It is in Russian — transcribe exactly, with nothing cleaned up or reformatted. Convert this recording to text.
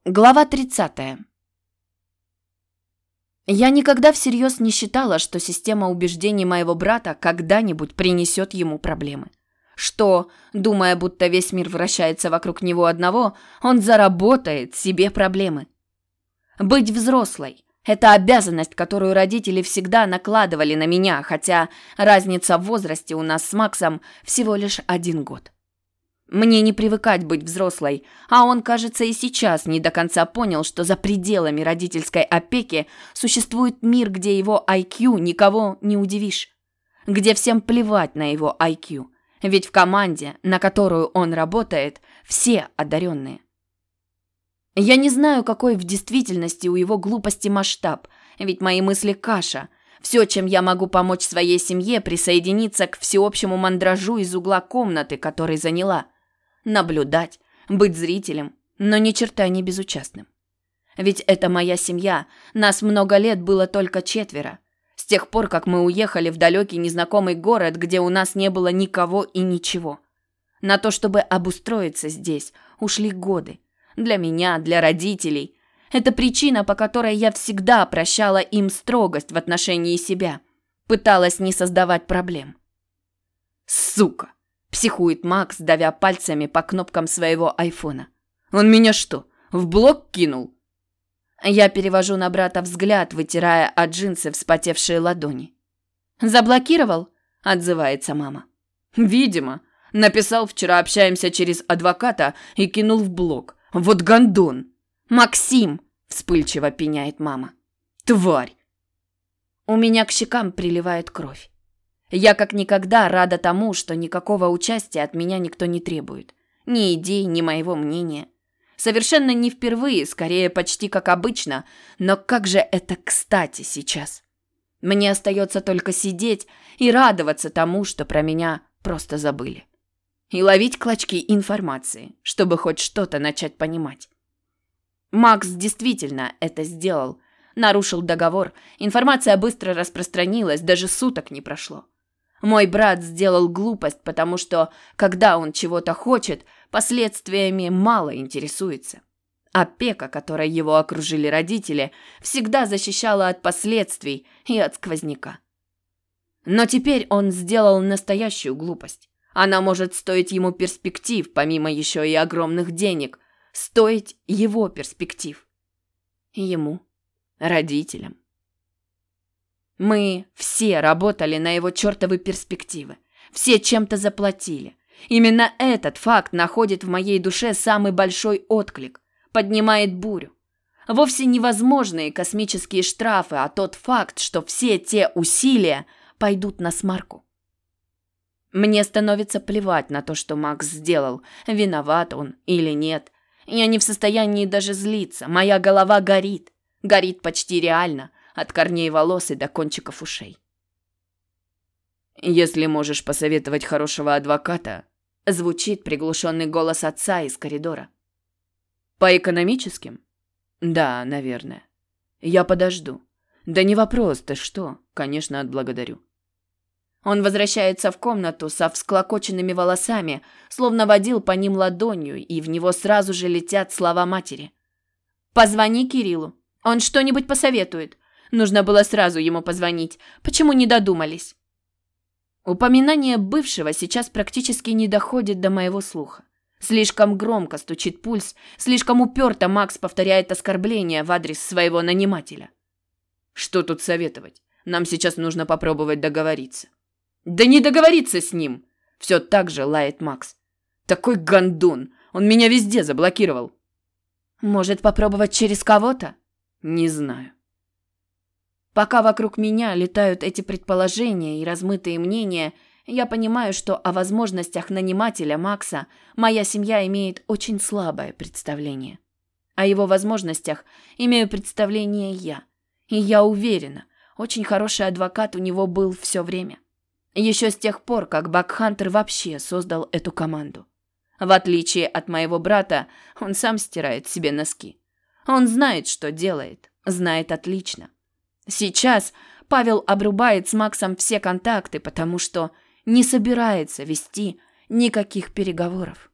Глава тридцатая. Я никогда всерьез не считала, что система убеждений моего брата когда-нибудь принесет ему проблемы. Что, думая, будто весь мир вращается вокруг него одного, он заработает себе проблемы. Быть взрослой – это обязанность, которую родители всегда накладывали на меня, хотя разница в возрасте у нас с Максом всего лишь один год. Мне не привыкать быть взрослой, а он, кажется, и сейчас не до конца понял, что за пределами родительской опеки существует мир, где его ай кью никого не удивишь, где всем плевать на его ай кью, ведь в команде, на которую он работает, все одаренные. Я не знаю, какой в действительности у его глупости масштаб, ведь мои мысли каша. Все, чем я могу помочь своей семье, присоединиться к всеобщему мандражу из угла комнаты, который заняла. Наблюдать, быть зрителем, но ни черта не безучастным. Ведь это моя семья, нас много лет было только четверо. С тех пор, как мы уехали в далекий незнакомый город, где у нас не было никого и ничего. На то, чтобы обустроиться здесь, ушли годы. Для меня, для родителей. Это причина, по которой я всегда прощала им строгость в отношении себя. Пыталась не создавать проблем. Сука! Психует Макс, давя пальцами по кнопкам своего айфона. Он меня что, в блок кинул? Я перевожу на брата взгляд, вытирая от джинсы вспотевшие ладони. «Заблокировал?» – отзывается мама. «Видимо. Написал вчера, общаемся через адвоката и кинул в блок. Вот гондон!» «Максим!» – вспыльчиво пеняет мама. «Тварь!» У меня к щекам приливает кровь. Я как никогда рада тому, что никакого участия от меня никто не требует. Ни идей, ни моего мнения. Совершенно не впервые, скорее почти как обычно, но как же это кстати сейчас. Мне остается только сидеть и радоваться тому, что про меня просто забыли. И ловить клочки информации, чтобы хоть что-то начать понимать. Макс действительно это сделал. Нарушил договор, информация быстро распространилась, даже суток не прошло. Мой брат сделал глупость, потому что, когда он чего-то хочет, последствиями мало интересуется. Опека, которой его окружили родители, всегда защищала от последствий и от сквозняка. Но теперь он сделал настоящую глупость. Она может стоить ему перспектив, помимо еще и огромных денег. Стоить его перспектив. Ему, родителям. Мы все работали на его чертовы перспективы. Все чем-то заплатили. Именно этот факт находит в моей душе самый большой отклик. Поднимает бурю. Вовсе невозможные космические штрафы, а тот факт, что все те усилия пойдут на смарку. Мне становится плевать на то, что Макс сделал. Виноват он или нет. Я не в состоянии даже злиться. Моя голова горит. Горит почти реально. От корней волос и до кончиков ушей. «Если можешь посоветовать хорошего адвоката», звучит приглушенный голос отца из коридора. «По экономическим?» «Да, наверное. Я подожду». «Да не вопрос, ты что? Конечно, отблагодарю». Он возвращается в комнату со всклокоченными волосами, словно водил по ним ладонью, и в него сразу же летят слова матери. «Позвони Кириллу. Он что-нибудь посоветует. Нужно было сразу ему позвонить. Почему не додумались?» Упоминание бывшего сейчас практически не доходит до моего слуха. Слишком громко стучит пульс, слишком уперто Макс повторяет оскорбления в адрес своего нанимателя. «Что тут советовать? Нам сейчас нужно попробовать договориться». «Да не договориться с ним!» Все так же лает Макс. «Такой гондон! Он меня везде заблокировал!» «Может, попробовать через кого-то?» «Не знаю». Пока вокруг меня летают эти предположения и размытые мнения, я понимаю, что о возможностях нанимателя Макса моя семья имеет очень слабое представление. О его возможностях имею представление я. И я уверена, очень хороший адвокат у него был все время. Еще с тех пор, как Бакхантер вообще создал эту команду. В отличие от моего брата, он сам стирает себе носки. Он знает, что делает, знает отлично. Сейчас Павел обрубает с Максом все контакты, потому что не собирается вести никаких переговоров.